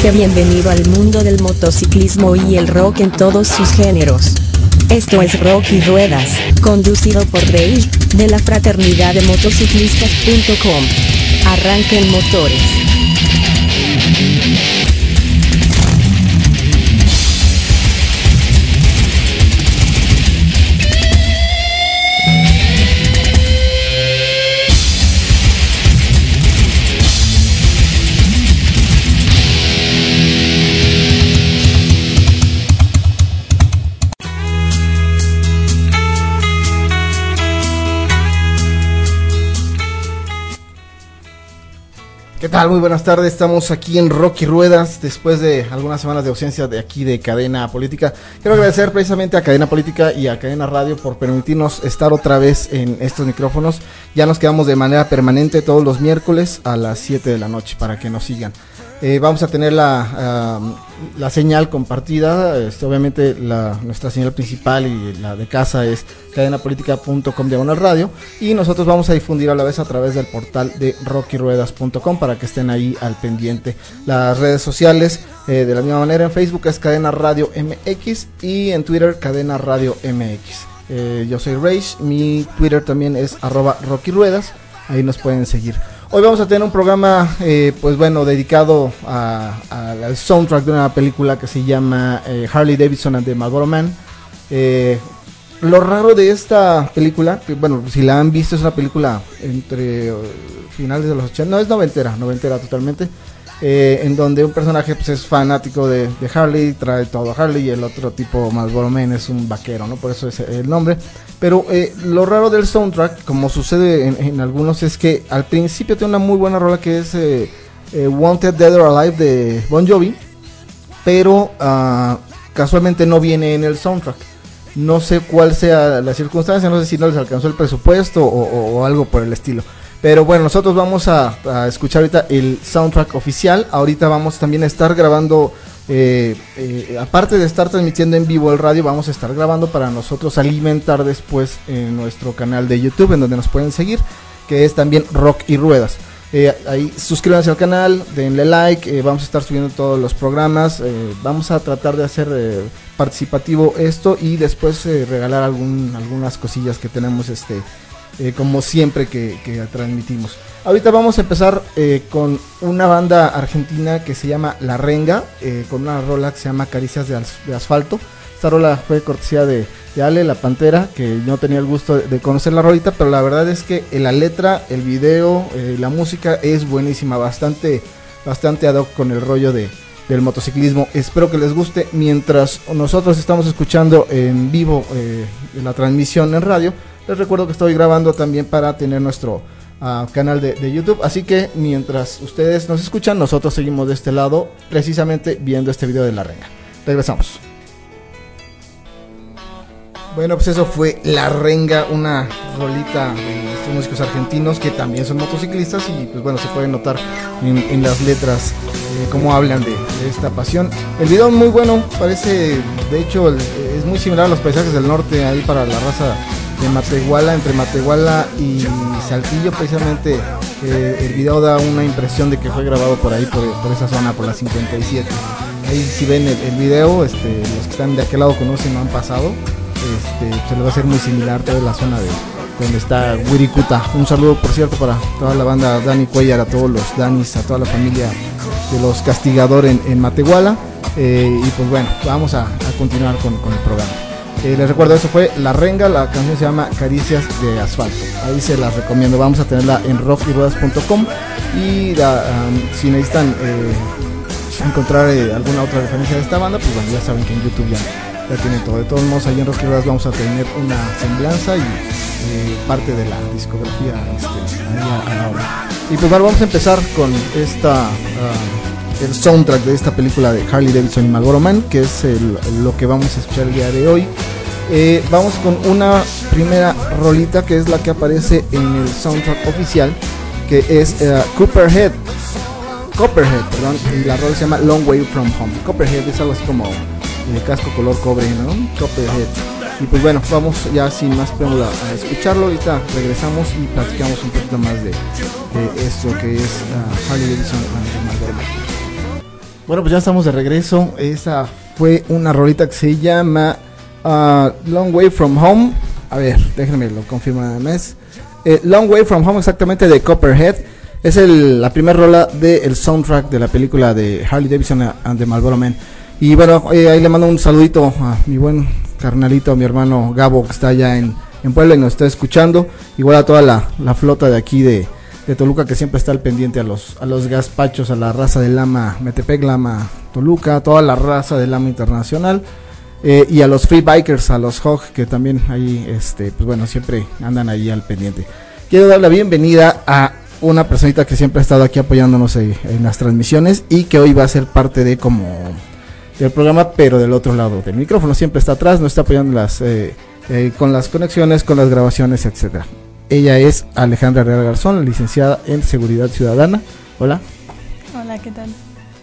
que bienvenido al mundo del motociclismo y el rock en todos sus géneros. Esto es Rock y Ruedas, conducido por Rage, de la fraternidad de motociclistas.com. Arranquen motores. ¿Qué tal? Muy buenas tardes, estamos aquí en Rock y Ruedas después de algunas semanas de ausencia de aquí de Cadena Política. Quiero agradecer precisamente a Cadena Política y a Cadena Radio por permitirnos estar otra vez en estos micrófonos. Ya nos quedamos de manera permanente todos los miércoles a las 7 de la noche para que nos sigan. Vamos a tener la señal compartida, obviamente nuestra señal principal y la de casa es cadenapolitica.com/radio, y nosotros vamos a difundir a la vez a través del portal de rockyruedas.com para que estén ahí al pendiente. Las redes sociales, de la misma manera, en Facebook es Cadena Radio MX y en Twitter Cadena Radio MX. Yo soy Rage, mi Twitter también es @rockyruedas, ahí nos pueden seguir. Hoy vamos a tener un programa, dedicado al soundtrack de una película que se llama Harley Davidson and the Marlboro Man. Lo raro de esta película, que si la han visto, es una película entre finales de los 80, no es noventera totalmente, en donde un personaje es fanático de Harley, trae todo a Harley, y el otro tipo, Marlboro Man, es un vaquero, ¿no? Por eso es el nombre. Pero lo raro del soundtrack, como sucede en algunos, es que al principio tiene una muy buena rola que es Wanted Dead or Alive de Bon Jovi, pero casualmente no viene en el soundtrack. No sé cuál sea la circunstancia, no sé si no les alcanzó el presupuesto o algo por el estilo. Pero bueno, nosotros vamos a escuchar ahorita el soundtrack oficial. Ahorita vamos también a estar grabando, aparte de estar transmitiendo en vivo el radio, vamos a estar grabando para nosotros alimentar después en nuestro canal de YouTube, en donde nos pueden seguir, que es también Rock y Ruedas. Ahí suscríbanse al canal, denle like, vamos a estar subiendo todos los programas, vamos a tratar de hacer participativo esto y después regalar algunas cosillas que tenemos como siempre que transmitimos. Ahorita vamos a empezar con una banda argentina que se llama La Renga, con una rola que se llama Caricias de Asfalto. Esta rola fue cortesía de Ale, la Pantera, que no tenía el gusto de conocer la rolita, pero la verdad es que la letra, el video, la música es buenísima, bastante ad hoc con el rollo del motociclismo. Espero que les guste. Mientras nosotros estamos escuchando en vivo la transmisión en radio, les recuerdo que estoy grabando también para tener nuestro canal de YouTube, así que mientras ustedes nos escuchan, nosotros seguimos de este lado, precisamente viendo este video de La Renga. Regresamos. Bueno, pues eso fue La Renga, una rolita de estos músicos argentinos que también son motociclistas, y pues bueno, se puede notar en las letras cómo hablan de esta pasión. El video es muy bueno, parece, de hecho, es muy similar a los paisajes del norte, ahí para la raza de Matehuala, entre Matehuala y Saltillo, precisamente. El video da una impresión de que fue grabado por ahí, por esa zona, por la 57. Ahí si ven el video, los que están de aquel lado conocen, no han pasado. Se les va a hacer muy similar toda la zona de donde está Wirikuta. Un saludo, por cierto, para toda la banda Dani Cuellar, a todos los Danis, a toda la familia de los Castigador en Matehuala. Y pues bueno, vamos a continuar con el programa. Les recuerdo, eso fue La Renga, la canción se llama Caricias de Asfalto. Ahí se las recomiendo, vamos a tenerla en rockyruedas.com, y si necesitan encontrar alguna otra referencia de esta banda, pues bueno, ya saben que en YouTube ya tienen todo. De todos modos, ahí en Rock y Ruedas vamos a tener una semblanza y parte de la discografía a la hora. Y pues bueno, vamos a empezar con el soundtrack de esta película de Harley Davidson y Marlboro Man, que es lo que vamos a escuchar el día de hoy. Vamos con una primera rolita que es la que aparece en el soundtrack oficial, que es Copperhead, y la rola se llama Long Way From Home. Copperhead es algo así como casco color cobre, ¿no? Copperhead. Y pues bueno, vamos ya sin más preámbulo a escucharlo. Ahorita regresamos y platicamos un poquito más de esto que es Harley Davidson and the Marlboro Man. Bueno, pues ya estamos de regreso. Esa fue una rolita que se llama Long Way From Home. A ver, déjenme lo confirmo nada más. Long Way From Home, exactamente, de Copperhead. Es la primera rola del soundtrack de la película de Harley Davidson and the Marlboro Man. Y bueno, ahí le mando un saludito a mi buen carnalito, a mi hermano Gabo, que está allá en Puebla y nos está escuchando. Igual a toda la flota de aquí de Toluca, que siempre está al pendiente, a los gazpachos, a la raza del Lama Metepec, Lama Toluca, toda la raza del Lama Internacional. Y a los free bikers, a los Hog, que también ahí, pues bueno, siempre andan ahí al pendiente. Quiero dar la bienvenida a una personita que siempre ha estado aquí apoyándonos en las transmisiones y que hoy va a ser parte del programa, pero del otro lado del micrófono. Siempre está atrás, nos está apoyando con las conexiones, con las grabaciones, etcétera. Ella es Alejandra Real Garzón, licenciada en Seguridad Ciudadana. Hola. Hola, ¿qué tal?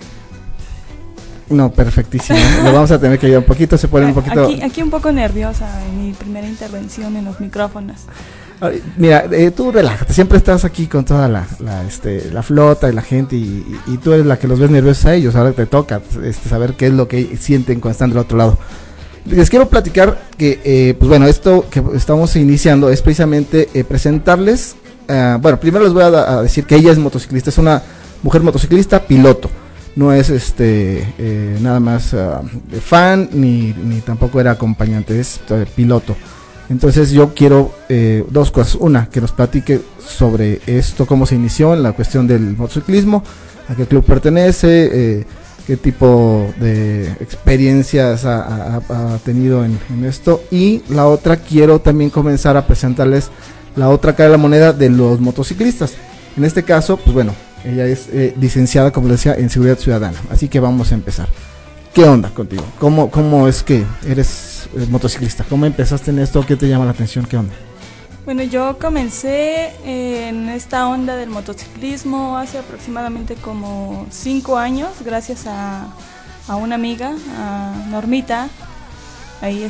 No, perfectísimo. Lo vamos a tener que ayudar un poquito, se pone un poquito... Aquí un poco nerviosa en mi primera intervención en los micrófonos. Mira, tú relájate, siempre estás aquí con toda la flota y la gente y tú eres la que los ves nerviosos a ellos. Ahora te toca saber qué es lo que sienten cuando están del otro lado. Les quiero platicar que, pues bueno, esto que estamos iniciando es precisamente presentarles, bueno, primero les voy a decir que ella es motociclista, es una mujer motociclista piloto. No es nada más fan ni tampoco era acompañante, es piloto. Entonces yo quiero dos cosas. Una, que nos platique sobre esto, cómo se inició en la cuestión del motociclismo, a qué club pertenece, qué tipo de experiencias ha tenido en esto. Y la otra, quiero también comenzar a presentarles la otra cara de la moneda de los motociclistas. En este caso, pues bueno, ella es licenciada, como les decía, en Seguridad Ciudadana. Así que vamos a empezar. ¿Qué onda contigo? ¿Cómo es que eres motociclista? ¿Cómo empezaste en esto? ¿Qué te llama la atención? ¿Qué onda? Bueno, yo comencé en esta onda del motociclismo hace aproximadamente como 5 años, gracias a una amiga, a Normita. Ahí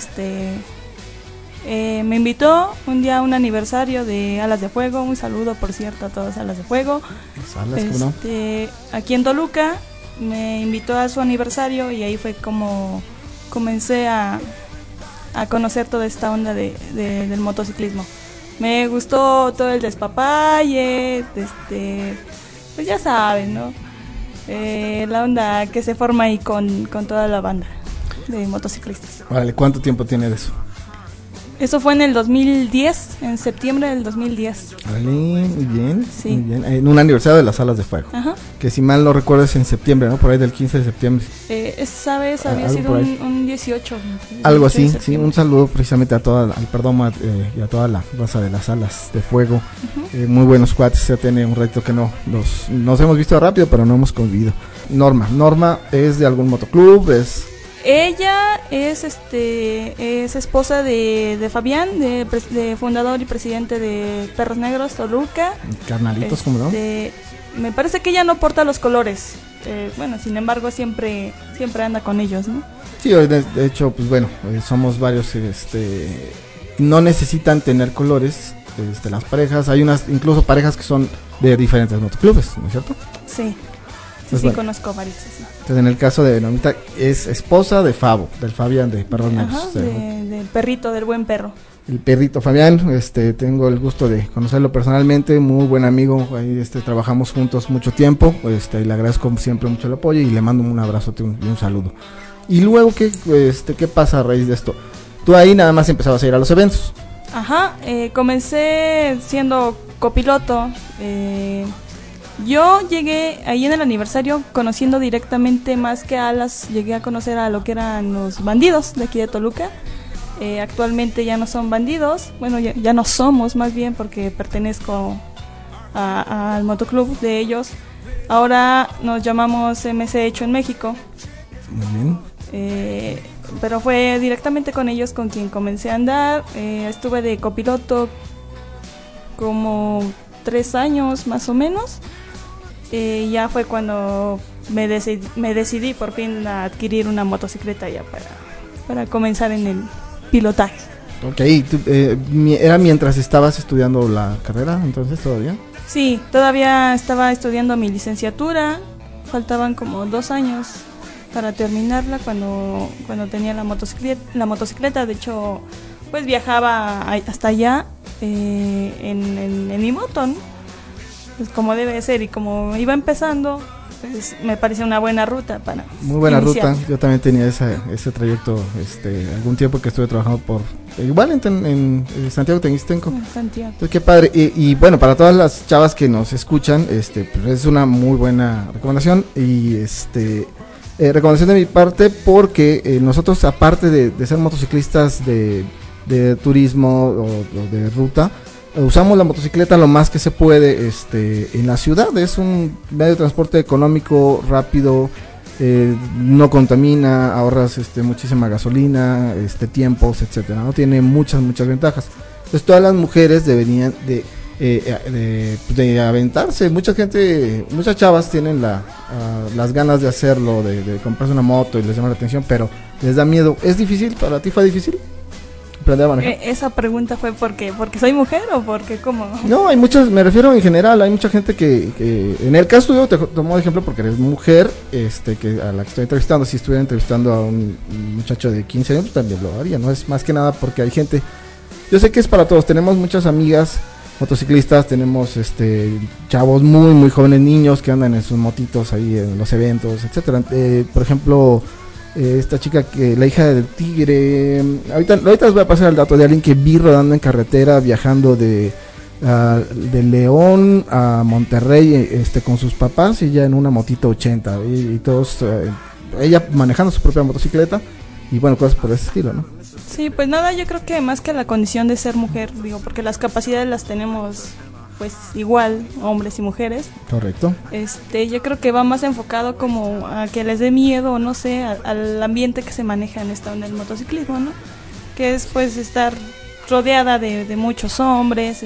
me invitó un día a un aniversario de Alas de Fuego. Un saludo, por cierto, a todos Alas de Fuego. Aquí en Toluca. Me invitó a su aniversario y ahí fue como comencé a conocer toda esta onda del motociclismo. Me gustó todo el despapalle, pues ya saben, ¿no? La onda que se forma ahí con toda la banda de motociclistas. Vale, ¿cuánto tiempo tiene de eso? Eso fue en el 2010, en septiembre del 2010. Vale, muy bien, sí. Muy bien. En un aniversario de las Alas de Fuego. Ajá. Que si mal no recuerdo es en septiembre, ¿no? Por ahí del 15 de septiembre. Esa vez había sido un 18. Algo así, sí. Un saludo precisamente a toda y a toda la raza de las Alas de Fuego. Uh-huh. Muy buenos cuates, ya tiene un reto que nos hemos visto rápido, pero no hemos convivido. Norma es de algún motoclub, Ella es esposa de Fabián, de fundador y presidente de Perros Negros Toluca. Carnalitos, ¿cómo no? Me parece que ella no porta los colores. Bueno, sin embargo siempre anda con ellos, ¿no? Sí, de hecho, pues bueno, somos varios, no necesitan tener colores, las parejas. Hay incluso parejas que son de diferentes motoclubes, ¿no es cierto? Sí. Pues sí, bueno, conozco varios. Sí. Entonces, en el caso de Normita, es esposa de del Fabián de Perros Negros. Del perrito, del buen perro. El perrito Fabián, tengo el gusto de conocerlo personalmente, muy buen amigo, ahí trabajamos juntos mucho tiempo, y le agradezco siempre mucho el apoyo y le mando un abrazo y un saludo. Y luego, ¿qué pasa a raíz de esto? Tú ahí nada más empezabas a ir a los eventos. Ajá, comencé siendo copiloto. Yo llegué ahí en el aniversario conociendo directamente, más que a Alas, llegué a conocer a lo que eran los bandidos de aquí de Toluca. Actualmente ya no son bandidos, bueno, ya no somos, más bien, porque pertenezco al motoclub de ellos. Ahora nos llamamos MC Hecho en México. Muy bien. Pero fue directamente con ellos con quien comencé a andar. Estuve de copiloto como 3 años más o menos. Ya fue cuando me decidí por fin a adquirir una motocicleta ya para comenzar en el pilotaje. Ok, ¿era mientras estabas estudiando la carrera entonces todavía? Sí, todavía estaba estudiando mi licenciatura faltaban como 2 años para terminarla cuando tenía la motocicleta. De hecho, pues viajaba hasta allá en mi moto, ¿no? Pues como debe ser, y como iba empezando, pues me pareció una buena ruta para muy buena iniciar. ruta. Yo también tenía ese trayecto algún tiempo que estuve trabajando por igual en Santiago Teguistenco. Santiago. Entonces, qué padre. Y bueno, para todas las chavas que nos escuchan, pues es una muy buena recomendación. Y recomendación de mi parte, porque nosotros, aparte de ser motociclistas de turismo o de ruta, usamos la motocicleta lo más que se puede en la ciudad. Es un medio de transporte económico, rápido, no contamina, ahorras muchísima gasolina, tiempos, etcétera, ¿no? Tiene muchas ventajas. Entonces todas las mujeres deberían de aventarse. Muchas chavas tienen las ganas de hacerlo, de comprarse una moto y les llama la atención, pero les da miedo. ¿Es difícil? ¿Para ti fue difícil aprender a manejar? Esa pregunta fue porque soy mujer o porque cómo. No, hay muchas, me refiero en general, hay mucha gente que en el caso tuyo te tomo de ejemplo porque eres mujer, que a la que estoy entrevistando. Si estuviera entrevistando a un muchacho de 15 años, también lo haría, no es más que nada porque hay gente, yo sé que es para todos, tenemos muchas amigas motociclistas, tenemos chavos muy jóvenes, niños que andan en sus motitos ahí en los eventos, etcétera. Por ejemplo, esta chica, la hija del Tigre, ahorita les voy a pasar el dato de alguien que vi rodando en carretera, viajando de León a Monterrey, con sus papás, y ya en una motito 80 y todos, ella manejando su propia motocicleta, y bueno, cosas por ese estilo, ¿no? Sí, pues nada, yo creo que más que la condición de ser mujer, digo, porque las capacidades las tenemos pues igual, hombres y mujeres. Correcto. Yo creo que va más enfocado como a que les dé miedo, no sé, al ambiente que se maneja en esta onda del motociclismo, ¿no? Que es pues estar rodeada de muchos hombres,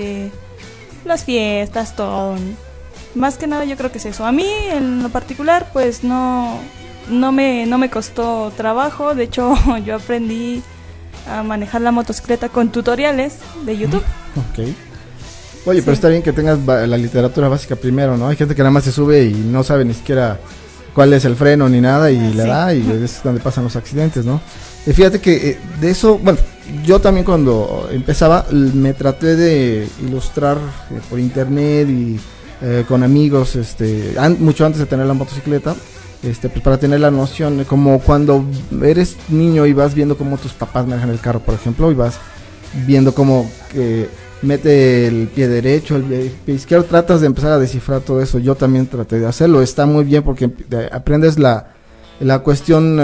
las fiestas, todo, ¿no? Más que nada yo creo que es eso. A mí en lo particular pues no me costó trabajo. De hecho yo aprendí a manejar la motocicleta con tutoriales de YouTube. Ok. Oye, sí. Pero está bien que tengas la literatura básica primero, ¿no? Hay gente que nada más se sube y no sabe ni siquiera cuál es el freno ni nada y le da, y es donde pasan los accidentes, ¿no? Fíjate que de eso, bueno, yo también cuando empezaba me traté de ilustrar por internet y con amigos, mucho antes de tener la motocicleta, pues para tener la noción, como cuando eres niño y vas viendo cómo tus papás manejan el carro, por ejemplo, y vas viendo cómo mete el pie derecho, el pie izquierdo, tratas de empezar a descifrar todo eso. Yo también traté de hacerlo, está muy bien porque aprendes la cuestión,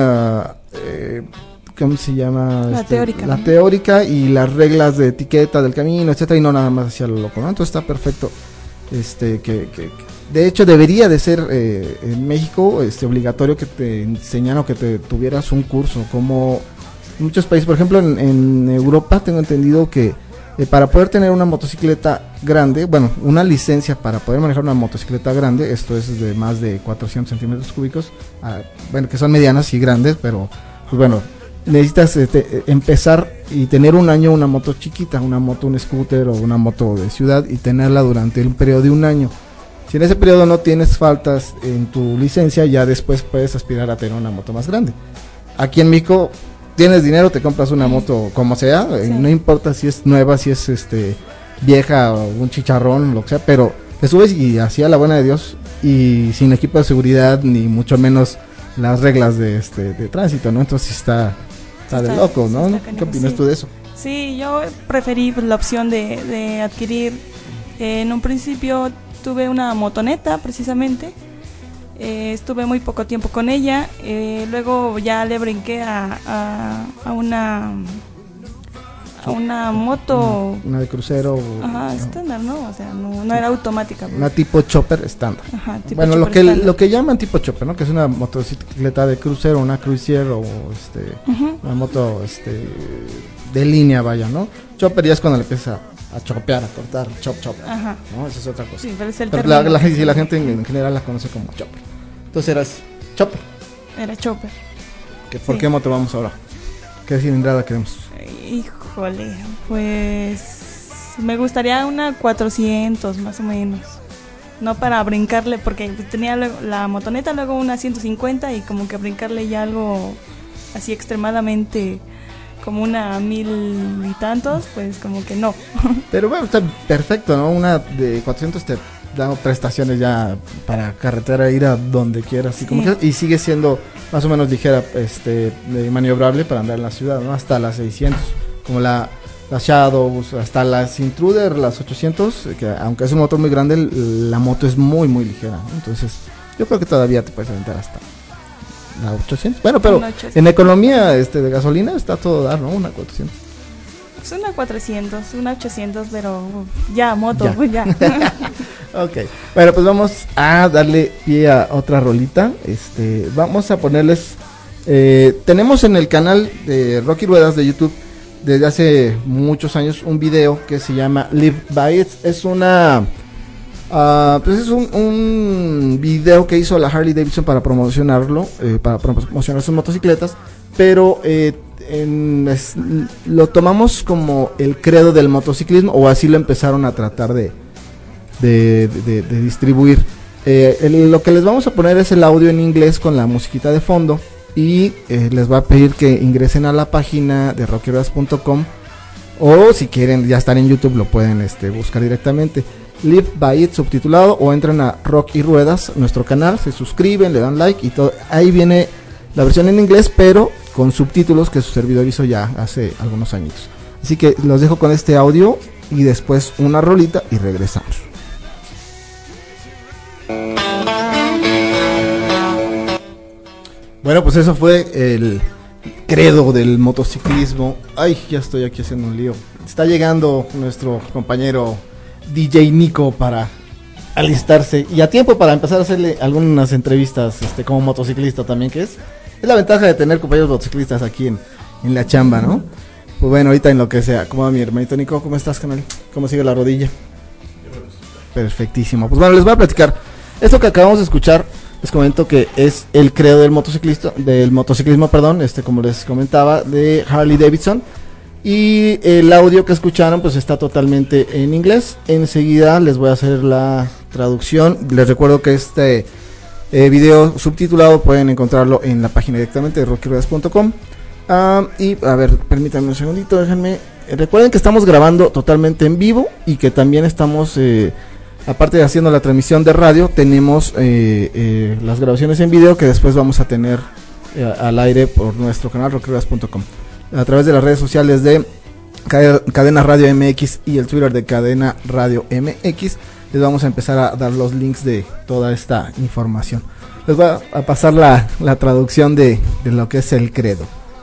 ¿cómo se llama? La teórica y las reglas de etiqueta del camino, etcétera, y no nada más hacia lo loco, ¿no? Entonces está perfecto. Que de hecho debería de ser en México obligatorio que te enseñaran o que te tuvieras un curso, como en muchos países. Por ejemplo en Europa tengo entendido que para poder tener una motocicleta grande, bueno, una licencia para poder manejar una motocicleta grande, esto es de más de 400 centímetros cúbicos, bueno, que son medianas y grandes, pero pues bueno, necesitas empezar y tener un año una moto chiquita, un scooter o una moto de ciudad, y tenerla durante un periodo de un año. Si en ese periodo no tienes faltas en tu licencia, ya después puedes aspirar a tener una moto más grande. Aquí en México tienes dinero, te compras una moto como sea, sí. No importa si es nueva, si es vieja o un chicharrón, lo que sea, pero te subes y así a la buena de Dios, y sin equipo de seguridad ni mucho menos las reglas de tránsito, ¿no? Entonces está de loco, ¿no? ¿Qué opinas tú de eso? Sí, yo preferí la opción de adquirir, en un principio tuve una motoneta precisamente. Estuve muy poco tiempo con ella, luego ya le brinqué a una moto, una de crucero, estándar, ¿no? O sea, no era automática, pues. Una tipo chopper estándar. Tipo bueno, chopper lo que llaman tipo chopper, ¿no? Que es una motocicleta de crucero, una cruiser o una moto de línea, vaya, ¿no? Chopper ya es cuando le empieza a chopear, a cortar, chop, ¿no? Eso es otra cosa. Sí, pero es el pero la gente en general la conoce como chopper. Entonces eras chopper. Era chopper. ¿Por qué moto vamos ahora? ¿Qué cilindrada queremos? Híjole, pues me gustaría una 400 más o menos. no para brincarle, porque tenía la motoneta, luego una 150 y como que brincarle ya algo así extremadamente como una 1000 y tantos, pues como que no. Pero bueno, está perfecto, ¿no? Una de 400 te da prestaciones ya para carretera, ir a donde quieras, así como que, y sigue siendo más o menos ligera, maniobrable para andar en la ciudad, ¿no? Hasta las 600, como las Shadows, hasta las Intruder, las 800, que aunque es un motor muy grande, la moto es muy muy ligera, ¿no? Entonces yo creo que todavía te puedes aventar hasta la 800. Bueno, pero 800. En economía de gasolina está todo dar, ¿no? Una 400. Es una 400, una 800, pero ya, moto, ya. Pues ya. Ok, bueno, pues vamos a darle pie a otra rolita. Vamos a ponerles, tenemos en el canal de Rocky Ruedas de YouTube desde hace muchos años un video que se llama Live By It. Es una, pues es un video que hizo la Harley Davidson para promocionarlo, para promocionar sus motocicletas, pero lo tomamos como el credo del motociclismo, o así lo empezaron a tratar de distribuir. Lo que les vamos a poner es el audio en inglés con la musiquita de fondo, y les va a pedir que ingresen a la página de rockyruedas.com, o si quieren ya estar en YouTube lo pueden buscar directamente Live By It subtitulado, o entran a Rock y Ruedas, nuestro canal, se suscriben, le dan like y todo. Ahí viene la versión en inglés, pero con subtítulos que su servidor hizo ya hace algunos añitos. Así que los dejo con este audio y después una rolita y regresamos. Bueno, pues eso fue el credo del motociclismo. Ay, ya estoy aquí haciendo un lío. Está llegando nuestro compañero DJ Nico para alistarse y a tiempo para empezar a hacerle algunas entrevistas como motociclista también, que es la ventaja de tener compañeros motociclistas aquí en la chamba, ¿no? Pues bueno, ahorita en lo que sea. ¿Cómo va mi hermanito Nico? ¿Cómo estás, canal? ¿Cómo sigue la rodilla? Perfectísimo. Pues bueno, les voy a platicar. Esto que acabamos de escuchar, les comento que es el credo del motociclismo, perdón, como les comentaba, de Harley Davidson. Y el audio que escucharon pues está totalmente en inglés. Enseguida les voy a hacer la traducción. Les recuerdo que video subtitulado pueden encontrarlo en la página directamente de rockyruedas.com. Y a ver, permítanme un segundito, déjenme. Recuerden que estamos grabando totalmente en vivo y que también estamos, aparte de haciendo la transmisión de radio, tenemos las grabaciones en video que después vamos a tener al aire por nuestro canal rockyruedas.com, a través de las redes sociales de Cadena Radio MX y el Twitter de Cadena Radio MX. Les vamos a empezar a dar los links de toda esta información. Les voy a pasar la traducción de lo que es el credo.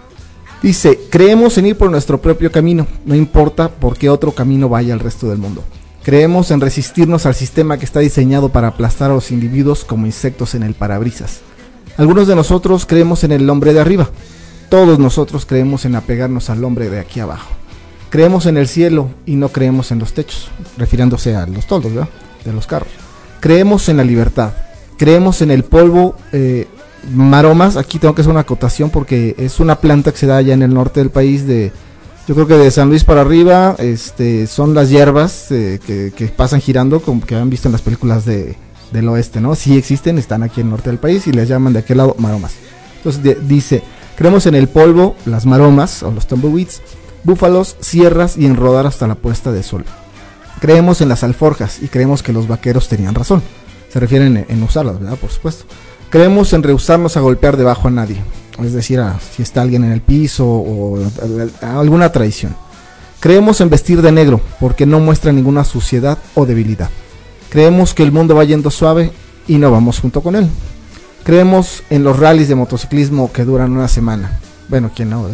Dice: creemos en ir por nuestro propio camino, no importa por qué otro camino vaya el resto del mundo. Creemos en resistirnos al sistema que está diseñado para aplastar a los individuos como insectos en el parabrisas. Algunos de nosotros creemos en el hombre de arriba. Todos nosotros creemos en apegarnos al hombre de aquí abajo. Creemos en el cielo y no creemos en los techos, refiriéndose a los toldos, ¿verdad?, de los carros. Creemos en la libertad. Creemos en el polvo, maromas. Aquí tengo que hacer una acotación porque es una planta que se da allá en el norte del país, yo creo que de San Luis para arriba. Son las hierbas que pasan girando, como que han visto en las películas del oeste, ¿no? Sí existen, están aquí en el norte del país y les llaman de aquel lado maromas. Entonces dice: creemos en el polvo, las maromas o los tumbleweeds, búfalos, sierras y en rodar hasta la puesta de sol. Creemos en las alforjas y creemos que los vaqueros tenían razón. Se refieren en usarlas, ¿verdad? Por supuesto. Creemos en rehusarnos a golpear debajo a nadie, es decir, si está alguien en el piso o a alguna traición. Creemos en vestir de negro porque no muestra ninguna suciedad o debilidad. Creemos que el mundo va yendo suave y no vamos junto con él. Creemos en los rallies de motociclismo que duran una semana. Bueno, ¿quién no,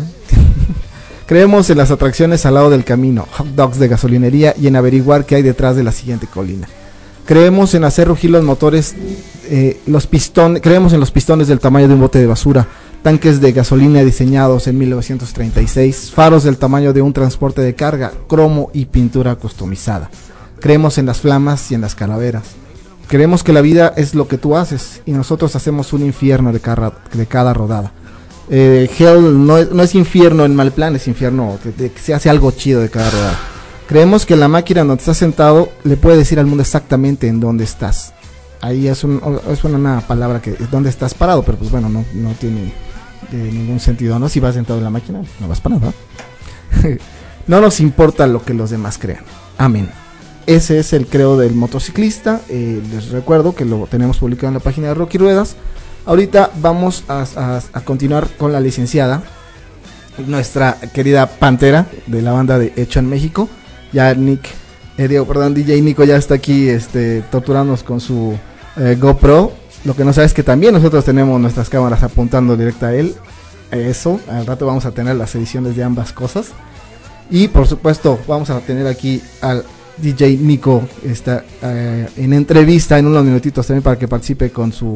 Creemos en las atracciones al lado del camino, hot dogs de gasolinería y en averiguar qué hay detrás de la siguiente colina. Creemos en hacer rugir los motores, creemos en los pistones del tamaño de un bote de basura, tanques de gasolina diseñados en 1936, faros del tamaño de un transporte de carga, cromo y pintura customizada. Creemos en las flamas y en las calaveras. Creemos que la vida es lo que tú haces y nosotros hacemos un infierno de cada rodada. Hell no es infierno en mal plan, es infierno que se hace algo chido de cada rodada. Creemos que la máquina donde estás sentado le puede decir al mundo exactamente en dónde estás. Ahí es una palabra que es donde estás parado, pero pues bueno, no tiene ningún sentido, ¿no? Si vas sentado en la máquina, no vas parado, ¿no? No nos importa lo que los demás crean. Amén. Ese es el credo del motociclista. Les recuerdo que lo tenemos publicado en la página de Rocky Ruedas. Ahorita vamos a continuar con la licenciada, nuestra querida Pantera de la banda de Hecho en México. Ya DJ Nico ya está aquí torturándonos con su GoPro. Lo que no sabes es que también nosotros tenemos nuestras cámaras apuntando directa a él. Eso, al rato vamos a tener las ediciones de ambas cosas. Y por supuesto vamos a tener aquí al DJ Nico en entrevista en unos minutitos también para que participe con su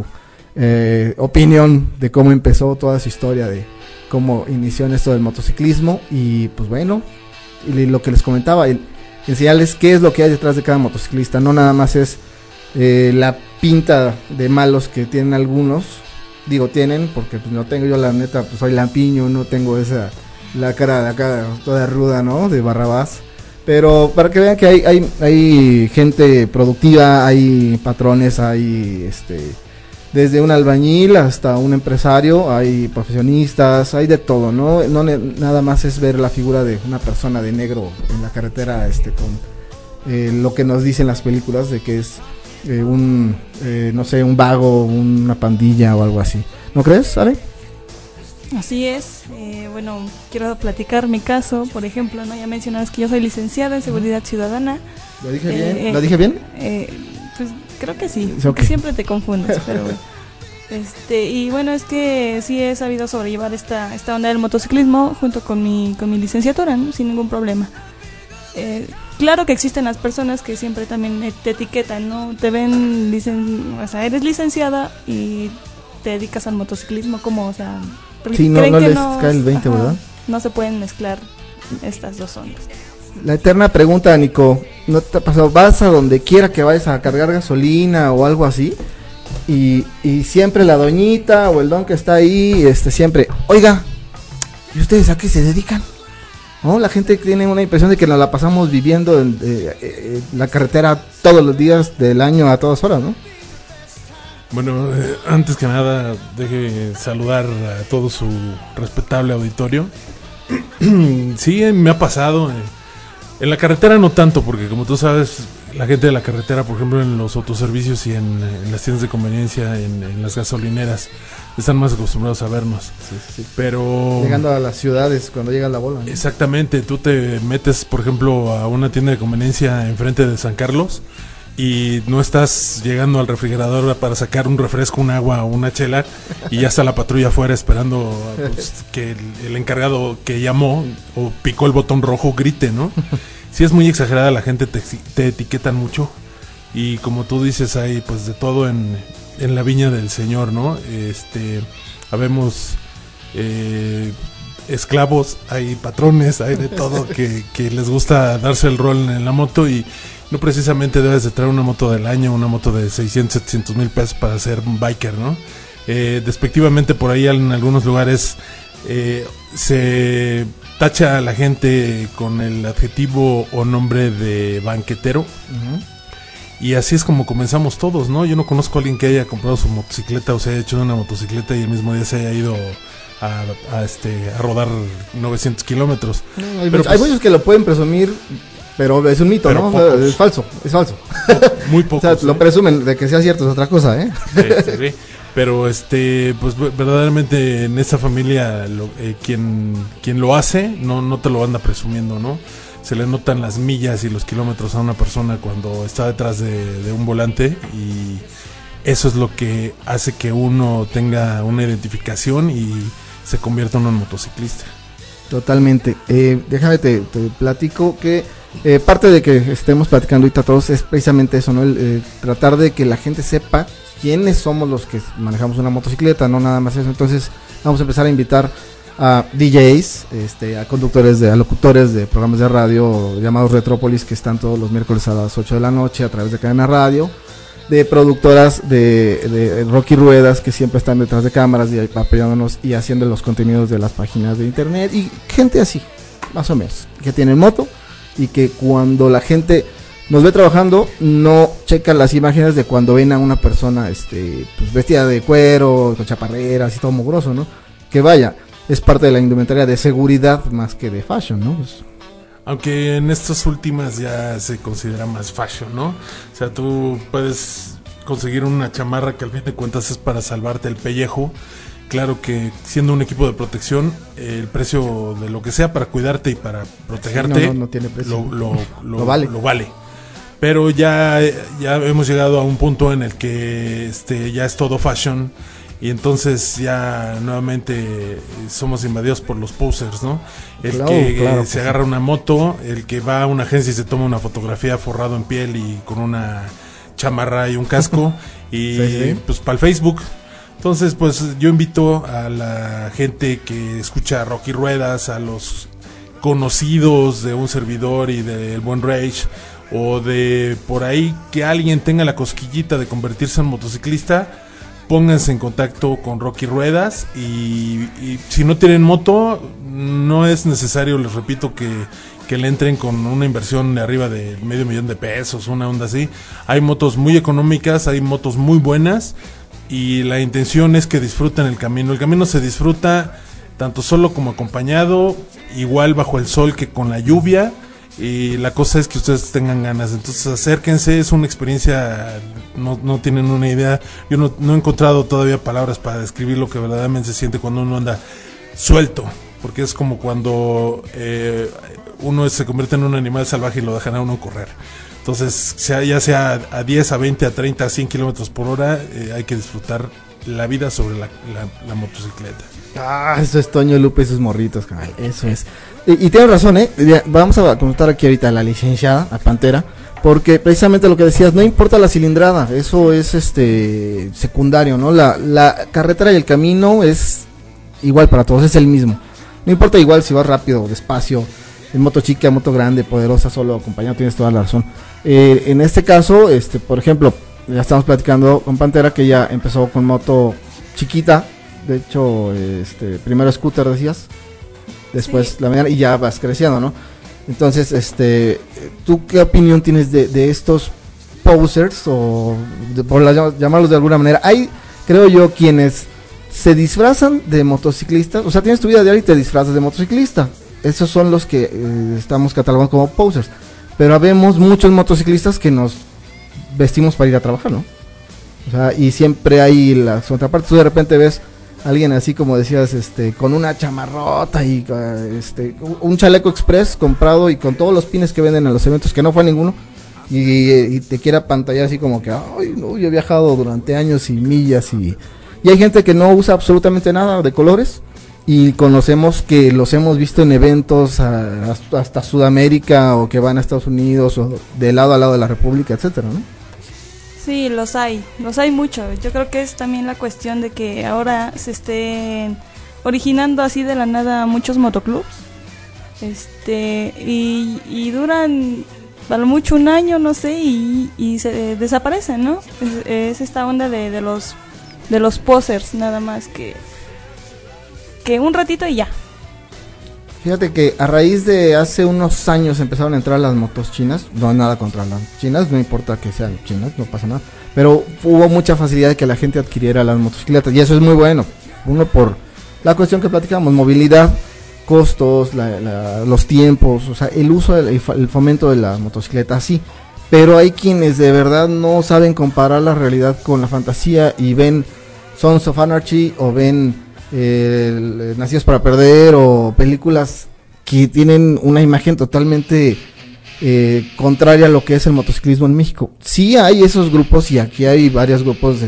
opinión de cómo empezó toda su historia, de cómo inició en esto del motociclismo. Y pues bueno, y lo que les comentaba, enseñarles qué es lo que hay detrás de cada motociclista. No nada más es la pinta de malos que tienen algunos. Digo tienen, porque pues no tengo yo, la neta, pues soy lampiño, no tengo la cara de acá toda ruda, ¿no? De Barrabás. Pero para que vean que hay gente productiva, hay patrones, hay desde un albañil hasta un empresario, hay profesionistas, hay de todo, ¿no? Nada más es ver la figura de una persona de negro en la carretera, con lo que nos dicen las películas de que es no sé, un vago, una pandilla o algo así. ¿No crees, Ale? Así es. Bueno, quiero platicar mi caso, por ejemplo, ¿no? Ya mencionabas que yo soy licenciada en Seguridad Ciudadana. ¿Lo dije bien? ¿Lo dije bien? Pues creo que sí, okay. Siempre te confundes, pero y bueno, es que sí he sabido sobrellevar esta onda del motociclismo junto con mi licenciatura, ¿no? Sin ningún problema. Claro que existen las personas que siempre también te etiquetan, ¿no? Te ven, o sea, eres licenciada y te dedicas al motociclismo, como, o sea, sí, no les cae el 20, ¿verdad? No se pueden mezclar estas dos ondas. La eterna pregunta, Nico, ¿no te ha pasado? Vas a donde quiera que vayas a cargar gasolina o algo así, y siempre la doñita o el don que está ahí, siempre, oiga, ¿y ustedes a qué se dedican? ¿No? La gente tiene una impresión de que nos la pasamos viviendo en la carretera todos los días del año a todas horas, ¿no? Bueno, antes que nada, deje saludar a todo su respetable auditorio. Sí, me ha pasado. En la carretera no tanto, porque como tú sabes, la gente de la carretera, por ejemplo, en los autoservicios y en las tiendas de conveniencia, en las gasolineras, están más acostumbrados a vernos. Sí. Pero llegando a las ciudades, cuando llega la bola, ¿no? Exactamente, tú te metes, por ejemplo, a una tienda de conveniencia enfrente de San Carlos y no estás llegando al refrigerador para sacar un refresco, un agua o una chela, y ya está la patrulla afuera esperando pues, que el encargado que llamó o picó el botón rojo grite, ¿no? Sí, es muy exagerada, la gente te etiquetan mucho, y como tú dices, hay pues de todo en la viña del Señor, ¿no? Habemos esclavos, hay patrones, hay de todo que les gusta darse el rol en la moto, y no precisamente debes de traer una moto del año, una moto de 600, 700 mil pesos para ser un biker, ¿no? Despectivamente por ahí en algunos lugares se tacha a la gente con el adjetivo o nombre de banquetero. Uh-huh. Y así es como comenzamos todos, ¿no? Yo no conozco a alguien que haya comprado su motocicleta o se haya hecho una motocicleta y el mismo día se haya ido a rodar 900 kilómetros. No, hay muchos que lo pueden presumir, pero es un mito, ¿no? O sea, es falso. Muy pocos. O sea, lo presumen, de que sea cierto es otra cosa, ¿eh? Sí. Pero pues verdaderamente en esa familia quien lo hace no te lo anda presumiendo, ¿no? Se le notan las millas y los kilómetros a una persona cuando está detrás de un volante, y eso es lo que hace que uno tenga una identificación y se convierta en un motociclista. Totalmente. Déjame te platico que parte de que estemos platicando ahorita todos es precisamente eso, ¿no? El tratar de que la gente sepa quiénes somos los que manejamos una motocicleta, no nada más eso. Entonces vamos a empezar a invitar a DJs, a conductores, a locutores de programas de radio llamados Retrópolis, que están todos los miércoles a las 8 de la noche a través de Cadena Radio, de productoras de Rocky Ruedas, que siempre están detrás de cámaras y apoyándonos y haciendo los contenidos de las páginas de internet, y gente así, más o menos, que tienen moto y que cuando la gente nos ve trabajando no checa las imágenes de cuando ven a una persona pues vestida de cuero, con chaparreras y todo mugroso, ¿no? Que vaya, es parte de la indumentaria de seguridad más que de fashion, ¿no? Pues, aunque en estas últimas ya se considera más fashion, ¿no? O sea, tú puedes conseguir una chamarra que al fin de cuentas es para salvarte el pellejo. Claro que siendo un equipo de protección, el precio de lo que sea para cuidarte y para protegerte no tiene precio. Lo vale. Pero ya hemos llegado a un punto en el que ya es todo fashion. Y entonces ya nuevamente somos invadidos por los posers, ¿no? El que se agarra una moto, el que va a una agencia y se toma una fotografía forrado en piel y con una chamarra y un casco y sí. Pues para el Facebook. Entonces pues yo invito a la gente que escucha Rocky Ruedas, a los conocidos de un servidor y del buen Rage, o de por ahí que alguien tenga la cosquillita de convertirse en motociclista, pónganse en contacto con Rocky Ruedas y si no tienen moto, no es necesario, les repito, que le entren con una inversión de arriba de $500,000, una onda así. Hay motos muy económicas, hay motos muy buenas y la intención es que disfruten el camino. El camino se disfruta tanto solo como acompañado, igual bajo el sol que con la lluvia. Y la cosa es que ustedes tengan ganas, entonces acérquense, es una experiencia, no tienen una idea. Yo no he encontrado todavía palabras para describir lo que verdaderamente se siente cuando uno anda suelto, porque es como cuando uno se convierte en un animal salvaje y lo dejan a uno correr. Entonces, ya sea a 10, a 20, a 30, a 100 kilómetros por hora, hay que disfrutar la vida sobre la motocicleta. Eso es Toño Lupe y sus morritos, caray. Eso es. Y tienes razón, vamos a contar aquí ahorita a la licenciada, a Pantera, porque precisamente lo que decías, no importa la cilindrada, eso es secundario, ¿no? La carretera y el camino es igual para todos, es el mismo. No importa igual si vas rápido o despacio, en moto chica, moto grande, poderosa, solo acompañado, tienes toda la razón. En este caso, por ejemplo, ya estamos platicando con Pantera que ya empezó con moto chiquita, de hecho, primero scooter decías, después sí, la mediana, y ya vas creciendo, ¿no? Entonces, ¿tú qué opinión tienes de estos posers, o por llamarlos de alguna manera? Hay, creo yo, quienes se disfrazan de motociclistas, o sea, tienes tu vida diaria y te disfrazas de motociclista. Esos son los que estamos catalogando como posers. Pero habemos muchos motociclistas que nos vestimos para ir a trabajar, ¿no? O sea, y siempre hay las contrapartes. Tú de repente ves a alguien así como decías, con una chamarrota y un chaleco express comprado y con todos los pines que venden en los eventos, que no fue ninguno, y te quiere apantallar así como que, ay, no, yo he viajado durante años y millas, y hay gente que no usa absolutamente nada de colores, y conocemos que los hemos visto en eventos hasta Sudamérica, o que van a Estados Unidos, o de lado a lado de la República, etcétera, ¿no? Sí, los hay mucho. Yo creo que es también la cuestión de que ahora se estén originando así de la nada muchos motoclubs, y duran a lo mucho un año, no sé, y se desaparecen, ¿no? Es esta onda de los posers, nada más que un ratito y ya. Fíjate que a raíz de hace unos años empezaron a entrar las motos chinas, no nada contra las chinas, no importa que sean chinas, no pasa nada, pero hubo mucha facilidad de que la gente adquiriera las motocicletas, y eso es muy bueno. Uno, por la cuestión que platicamos, movilidad, costos, los tiempos, o sea, el uso, el fomento de la motocicleta, sí, pero hay quienes de verdad no saben comparar la realidad con la fantasía y ven Sons of Anarchy, o ven Nacidos para Perder, o películas que tienen una imagen totalmente contraria a lo que es el motociclismo en México. Sí hay esos grupos, y aquí hay varios grupos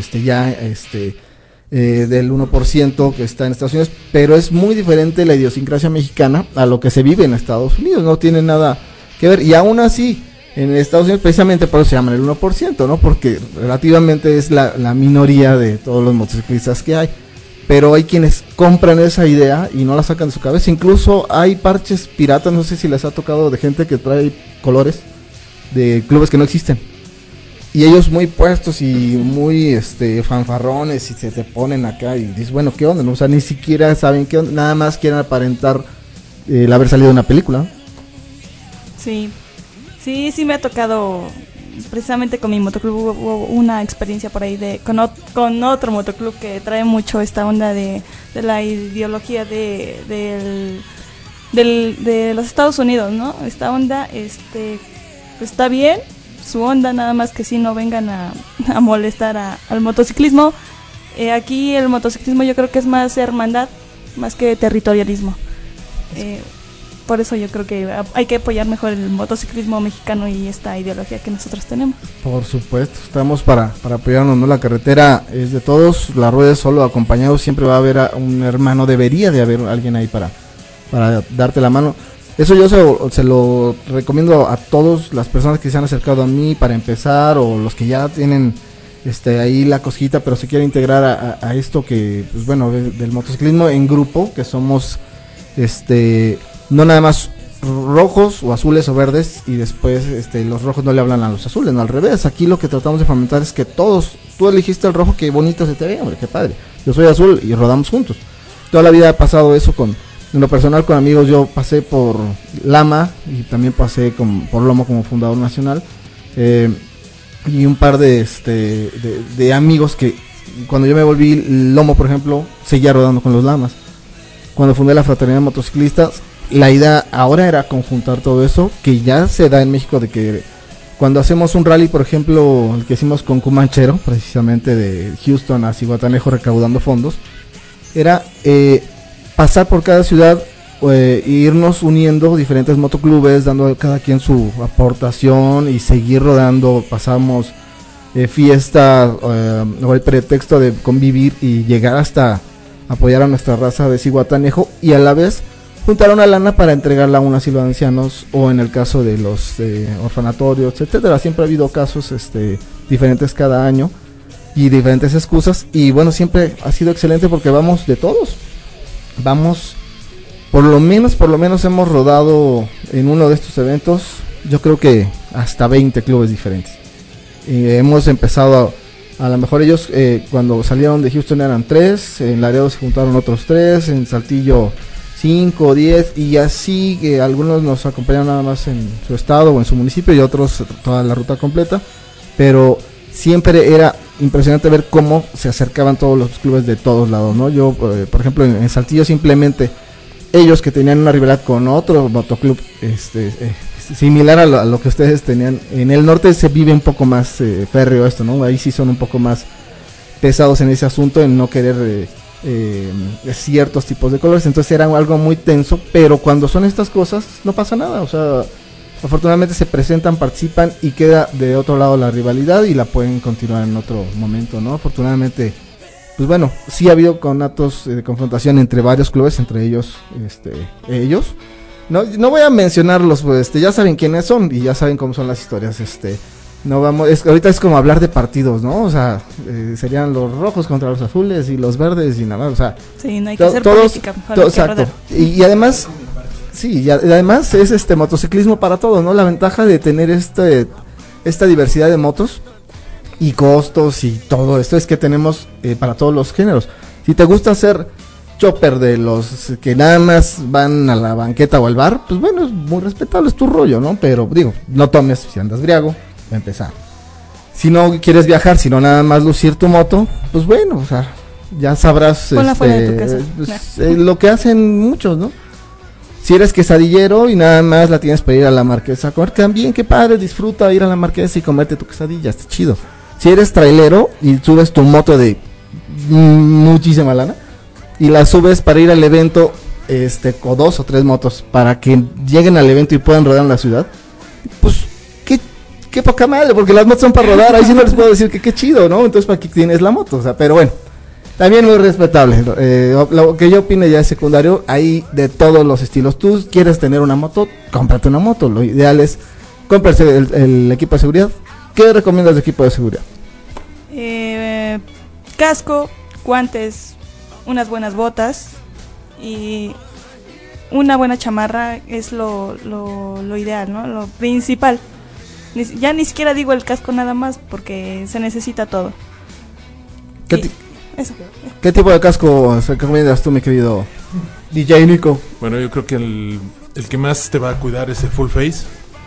del 1% que está en Estados Unidos, pero es muy diferente la idiosincrasia mexicana a lo que se vive en Estados Unidos, no tiene nada que ver, y aún así en Estados Unidos precisamente por eso se llaman el 1%, ¿no? Porque relativamente es la minoría de todos los motociclistas que hay. Pero hay quienes compran esa idea y no la sacan de su cabeza. Incluso hay parches piratas, no sé si les ha tocado, de gente que trae colores de clubes que no existen. Y ellos muy puestos y muy fanfarrones, y se te ponen acá y dices, bueno, ¿qué onda? ¿No? O sea, ni siquiera saben qué onda, nada más quieren aparentar el haber salido de una película. Sí, sí me ha tocado, precisamente con mi motoclub hubo una experiencia por ahí con otro motoclub que trae mucho esta onda de la ideología de los Estados Unidos, ¿no? Esta onda, pues está bien, su onda, nada más que si no vengan a molestar al motociclismo. Aquí el motociclismo yo creo que es más hermandad, más que territorialismo. Por eso yo creo que hay que apoyar mejor el motociclismo mexicano y esta ideología que nosotros tenemos. Por supuesto, estamos para apoyarnos, ¿no? La carretera es de todos, la rueda es solo acompañado, siempre va a haber un hermano, debería de haber alguien ahí para darte la mano. Eso yo se lo recomiendo a todas las personas que se han acercado a mí para empezar, o los que ya tienen ahí la cosquita, pero se quieren integrar a esto que, pues bueno, del motociclismo en grupo, que somos no nada más rojos o azules o verdes, y después los rojos no le hablan a los azules, no, al revés. Aquí lo que tratamos de fomentar es que todos, tú elegiste el rojo, qué bonito se te ve, hombre, qué padre, yo soy azul y rodamos juntos. Toda la vida ha pasado eso en lo personal con amigos. Yo pasé por Lama y también pasé por Lomo como fundador nacional, y un par de amigos que cuando yo me volví Lomo, por ejemplo, seguía rodando con los Lamas. Cuando fundé la Fraternidad de Motociclistas, la idea ahora era conjuntar todo eso, que ya se da en México, de que cuando hacemos un rally, por ejemplo, el que hicimos con Cumanchero, precisamente de Houston a Zihuatanejo recaudando fondos, era pasar por cada ciudad, irnos uniendo diferentes motoclubes, dando a cada quien su aportación y seguir rodando. Pasamos fiestas o el pretexto de convivir y llegar hasta apoyar a nuestra raza de Zihuatanejo, y a la vez juntar una lana para entregarla a un asilo de ancianos, o en el caso de los orfanatorios, etcétera. Siempre ha habido casos diferentes cada año y diferentes excusas, y bueno, siempre ha sido excelente porque vamos de todos. Vamos, por lo menos hemos rodado en uno de estos eventos, yo creo que hasta 20 clubes diferentes. Hemos empezado a lo mejor ellos cuando salieron de Houston eran 3, en Laredo se juntaron otros 3, en Saltillo 5, 10, y así que algunos nos acompañaron nada más en su estado o en su municipio, y otros toda la ruta completa, pero siempre era impresionante ver cómo se acercaban todos los clubes de todos lados, ¿no? Yo, por ejemplo, en Saltillo simplemente ellos que tenían una rivalidad con otro motoclub similar a lo que ustedes tenían, en el norte se vive un poco más férreo esto, ¿no? Ahí sí son un poco más pesados en ese asunto, en no querer ciertos tipos de colores, entonces era algo muy tenso, pero cuando son estas cosas no pasa nada, o sea, afortunadamente se presentan, participan y queda de otro lado la rivalidad y la pueden continuar en otro momento, ¿no? Afortunadamente, pues bueno, sí ha habido conatos de confrontación entre varios clubes, entre ellos ellos. No voy a mencionarlos, pues ya saben quiénes son y ya saben cómo son las historias. No vamos, ahorita es como hablar de partidos, ¿no? O sea, serían los rojos contra los azules y los verdes y nada más, o sea. Sí, no hay que hacer política. Exacto. Y además, sí, y además es motociclismo para todos, ¿no? La ventaja de tener esta diversidad de motos y costos y todo esto es que tenemos para todos los géneros. Si te gusta hacer chopper de los que nada más van a la banqueta o al bar, pues bueno, es muy respetable, es tu rollo, ¿no? Pero digo, no tomes si andas briago, va a empezar. Si no quieres viajar, sino nada más lucir tu moto, pues bueno, o sea, ya sabrás de tu casa. Pues, lo que hacen muchos, ¿no? Si eres quesadillero y nada más la tienes para ir a la Marquesa a comer, también, qué padre, disfruta ir a la Marquesa y comerte tu quesadilla, está chido. Si eres trailero y subes tu moto de muchísima lana y la subes para ir al evento con 2 o 3 motos para que lleguen al evento y puedan rodar en la ciudad, pues qué poca madre, porque las motos son para rodar, ahí sí no les puedo decir que qué chido, ¿no? Entonces, ¿para qué tienes la moto? O sea, pero bueno, también muy respetable. Lo que yo opine ya es secundario, hay de todos los estilos. Tú quieres tener una moto, cómprate una moto. Lo ideal es comprarse el equipo de seguridad. ¿Qué recomiendas de equipo de seguridad? Casco, guantes, unas buenas botas y una buena chamarra es lo ideal, ¿no? Lo principal. Ya ni siquiera digo el casco nada más porque se necesita todo. Eso. ¿Qué tipo de casco recomiendas tú, mi querido DJ Nico? Bueno, yo creo que el que más te va a cuidar es el full face.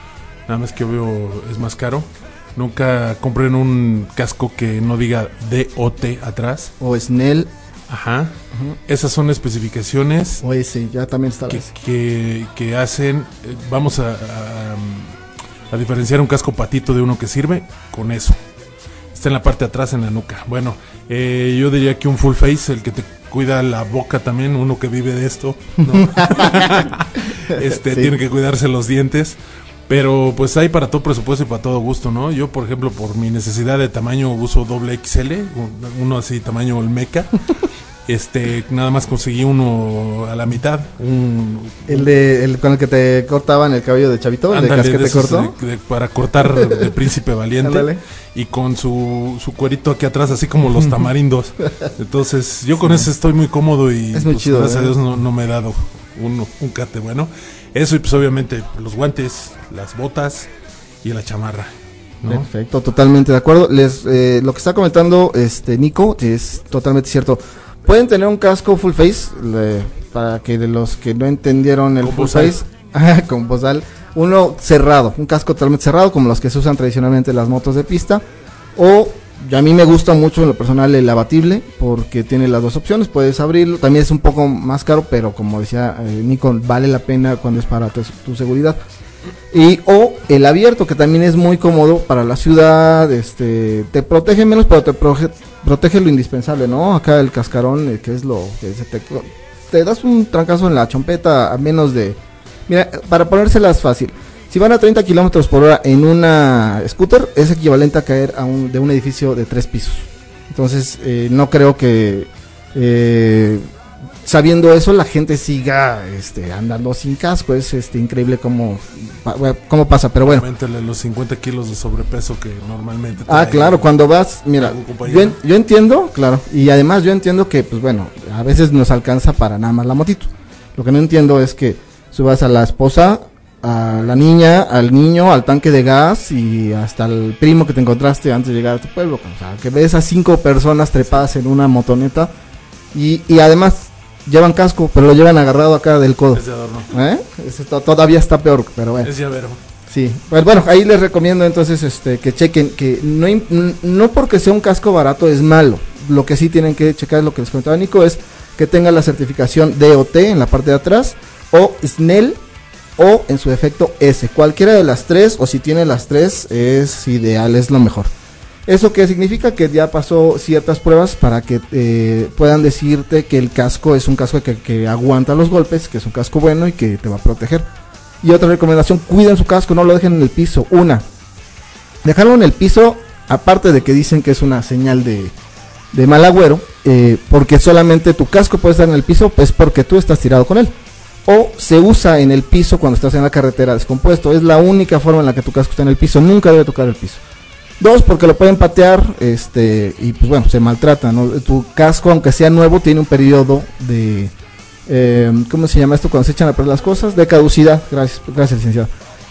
nada más que obvio es más caro. Nunca compren un casco que no diga DOT atrás. O Snell. Ajá. Esas son especificaciones O ese, ya también está. que hacen, vamos a diferenciar un casco patito de uno que sirve con eso. Está en la parte de atrás, en la nuca. Bueno, yo diría que un full face, el que te cuida la boca también, uno que vive de esto, ¿no? Sí. Tiene que cuidarse los dientes. Pero pues hay para todo presupuesto y para todo gusto, ¿no? Yo, por ejemplo, por mi necesidad de tamaño uso doble XL, uno así tamaño Olmeca. Nada más conseguí uno a la mitad. El con el que te cortaban el cabello de chavito, el de Ándale, casquete corto. para cortar de príncipe valiente. Ándale. Y con su cuerito aquí atrás, así como los tamarindos. Entonces, yo con ese estoy muy cómodo y es muy pues, chido, gracias a ¿verdad? Dios no me he dado un cate bueno. Eso y pues obviamente los guantes, las botas y la chamarra, ¿no? Perfecto, totalmente de acuerdo. Lo que está comentando Nico es totalmente cierto. Pueden tener un casco full face, para que de los que no entendieron el Con full bozal. face, con bozal, uno cerrado, un casco totalmente cerrado, como los que se usan tradicionalmente en las motos de pista, o a mí me gusta mucho en lo personal el abatible, porque tiene las dos opciones, puedes abrirlo, también es un poco más caro, pero como decía Nico, vale la pena cuando es para tu seguridad. O el abierto, que también es muy cómodo para la ciudad, te protege menos, pero te protege lo indispensable, ¿no? Acá el cascarón, que es lo que te das un trancazo en la chompeta a menos de... Mira, para ponérselas fácil, si van a 30 kilómetros por hora en una scooter, es equivalente a caer de un edificio de 3 pisos. Entonces, no creo que... sabiendo eso, la gente siga andando sin casco. Es increíble cómo pasa, pero bueno. Aumentale los 50 kilos de sobrepeso que normalmente Claro, cuando vas, mira, algún compañero. yo entiendo, claro, y además yo entiendo que, pues bueno, a veces nos alcanza para nada más la motito. Lo que no entiendo es que subas a la esposa, a la niña, al niño, al tanque de gas y hasta al primo que te encontraste antes de llegar a tu pueblo. O sea, que ves a 5 personas trepadas en una motoneta y además llevan casco, pero lo llevan agarrado acá del codo. Es de adorno. Ese todavía está peor, pero bueno. Es llavero. Sí, pues bueno, ahí les recomiendo entonces que chequen, que no porque sea un casco barato es malo. Lo que sí tienen que checar, es lo que les comentaba Nico, es que tenga la certificación DOT en la parte de atrás, o Snell, o en su defecto S. Cualquiera de las tres, o si tiene las tres, es ideal, es lo mejor. ¿Eso qué significa? Que ya pasó ciertas pruebas para que puedan decirte que el casco es un casco que aguanta los golpes, que es un casco bueno y que te va a proteger. Y otra recomendación, cuiden su casco, no lo dejen en el piso. Dejarlo en el piso, aparte de que dicen que es una señal de mal agüero, porque solamente tu casco puede estar en el piso, pues porque tú estás tirado con él. O se usa en el piso cuando estás en la carretera descompuesto. Es la única forma en la que tu casco está en el piso, nunca debe tocar el piso. 2, porque lo pueden patear, y pues bueno, se maltrata, ¿no? Tu casco, aunque sea nuevo, tiene un periodo de, ¿cómo se llama esto? Cuando se echan a perder las cosas, de caducidad, gracias licenciado,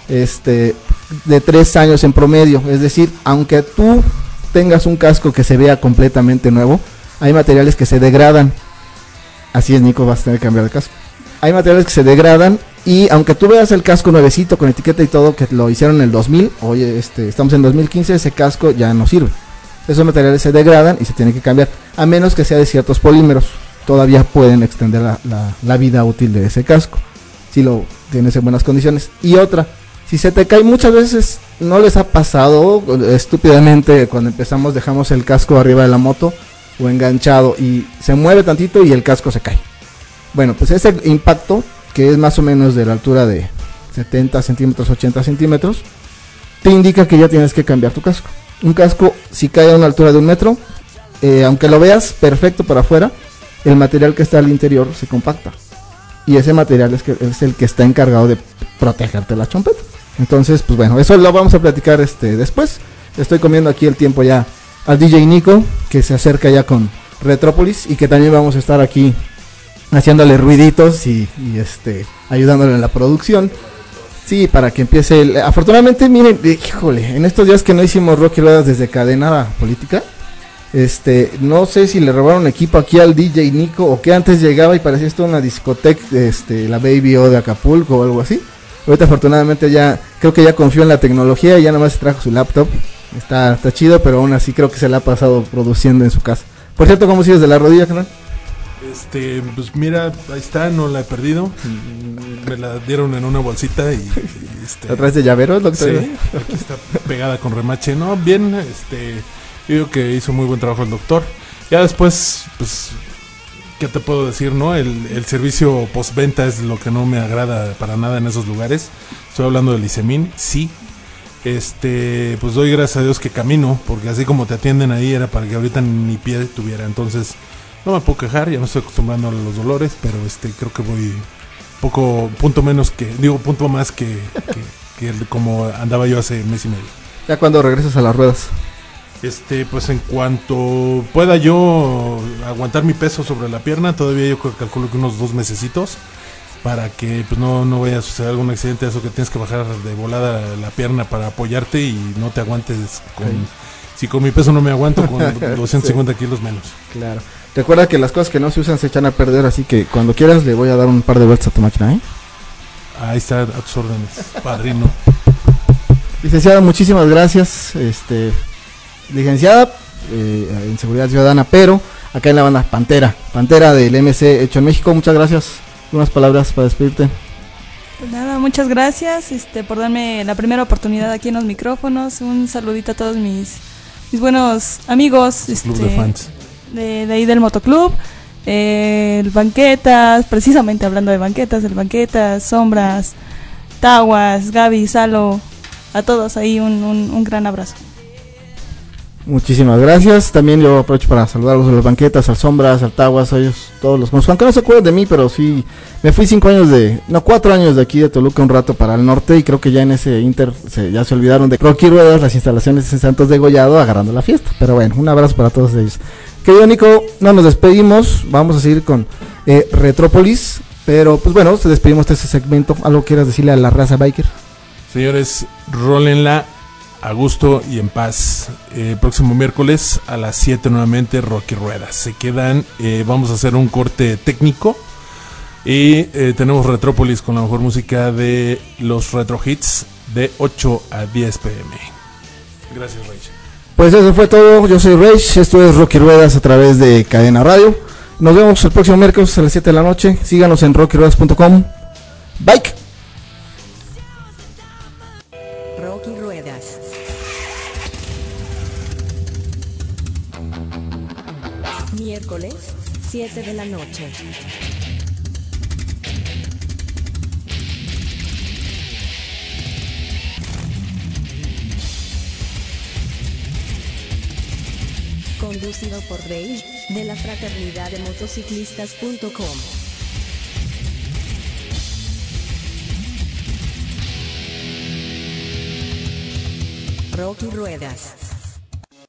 de 3 años en promedio. Es decir, aunque tú tengas un casco que se vea completamente nuevo, hay materiales que se degradan. Así es, Nico, vas a tener que cambiar de casco. Hay materiales que se degradan. Y aunque tú veas el casco nuevecito con etiqueta y todo, que lo hicieron en el 2000, oye, estamos en 2015, ese casco ya no sirve. Esos materiales se degradan y se tienen que cambiar, a menos que sea de ciertos polímeros. Todavía pueden extender la vida útil de ese casco, si lo tienes en buenas condiciones. Y otra, si se te cae, muchas veces no les ha pasado, estúpidamente cuando empezamos dejamos el casco arriba de la moto o enganchado y se mueve tantito y el casco se cae. Bueno, pues ese impacto, que es más o menos de la altura de 70 centímetros, 80 centímetros, te indica que ya tienes que cambiar tu casco. Un casco, si cae a una altura de 1 metro, aunque lo veas perfecto para afuera, el material que está al interior se compacta. Y ese material es el que está encargado de protegerte la chompeta. Entonces, pues bueno, eso lo vamos a platicar después. Estoy comiendo aquí el tiempo ya al DJ Nico, que se acerca ya con Retrópolis, y que también vamos a estar aquí haciéndole ruiditos y ayudándole en la producción. Sí, para que empiece afortunadamente, miren, híjole, en estos días que no hicimos Rocky Ruedas desde Cadena Política, no sé si le robaron equipo aquí al DJ Nico o que antes llegaba y parecía esto una discoteca, la Baby O de Acapulco o algo así, Ahorita afortunadamente creo que ya confió en la tecnología y ya nada más trajo su laptop. Está chido, pero aún así creo que se la ha pasado produciendo en su casa. Por cierto, ¿cómo sigues de la rodilla, canal? Pues mira, ahí está, no la he perdido. Me la dieron en una bolsita y ¿La traes de llavero, doctor? Sí, aquí está pegada con remache. No, bien, yo digo que hizo muy buen trabajo el doctor. Ya después, pues, ¿qué te puedo decir, no? El servicio postventa es lo que no me agrada para nada en esos lugares. Estoy hablando del Isemin, sí. Pues doy gracias a Dios que camino, porque así como te atienden ahí era para que ahorita ni pie tuviera. Entonces, no me puedo quejar, ya no estoy acostumbrando a los dolores, pero creo que voy punto más que como andaba yo hace mes y medio. ¿Ya cuando regresas a las ruedas? Pues en cuanto pueda yo aguantar mi peso sobre la pierna, todavía yo calculo que unos 2 mesecitos, para que pues no vaya a suceder algún accidente, eso que tienes que bajar de volada la pierna para apoyarte y no te aguantes si con mi peso no me aguanto, con 250 kilos menos. Claro. Recuerda que las cosas que no se usan se echan a perder, así que cuando quieras le voy a dar un par de vueltas a tu máquina, ¿eh? Ahí está, a tus órdenes, padrino. Licenciada, muchísimas gracias. Licenciada en Seguridad Ciudadana, pero acá en la banda Pantera del MC Hecho en México. Muchas gracias. Unas palabras para despedirte. Pues nada, muchas gracias por darme la primera oportunidad aquí en los micrófonos. Un saludito a todos mis buenos amigos. Club de fans. De ahí del motoclub, el Banquetas, precisamente hablando de Banquetas, el Banquetas, Sombras, Taguas, Gaby, Salo, a todos ahí un gran abrazo. Muchísimas gracias. También yo aprovecho para saludarlos a los Banquetas, al Sombras, al Taguas, a ellos todos los conozco. Aunque no se acuerdan de mí, pero sí, me fui 4 años de aquí de Toluca un rato para el norte y creo que ya en ese inter ya se olvidaron de Rocky Ruedas, las instalaciones en Santos de Gollado, agarrando la fiesta. Pero bueno, un abrazo para todos ellos. Querido Nico, no nos despedimos, vamos a seguir con Retrópolis, pero pues bueno, te despedimos de este segmento. ¿Algo quieras decirle a la raza biker? Señores, rólenla a gusto y en paz. Próximo miércoles a las 7 nuevamente Rocky Ruedas. Se quedan, vamos a hacer un corte técnico y tenemos Retrópolis con la mejor música de los retro hits de 8 a 10 pm. Gracias, Rachel. Pues eso fue todo, yo soy Rage, esto es Rocky Ruedas a través de Cadena Radio. Nos vemos el próximo miércoles a las 7 de la noche. Síganos en rockyruedas.com. Bye. Rocky Ruedas. Miércoles, 7 de la noche. Conducido por Rage, de la fraternidad de motociclistas.com. Rocky Ruedas.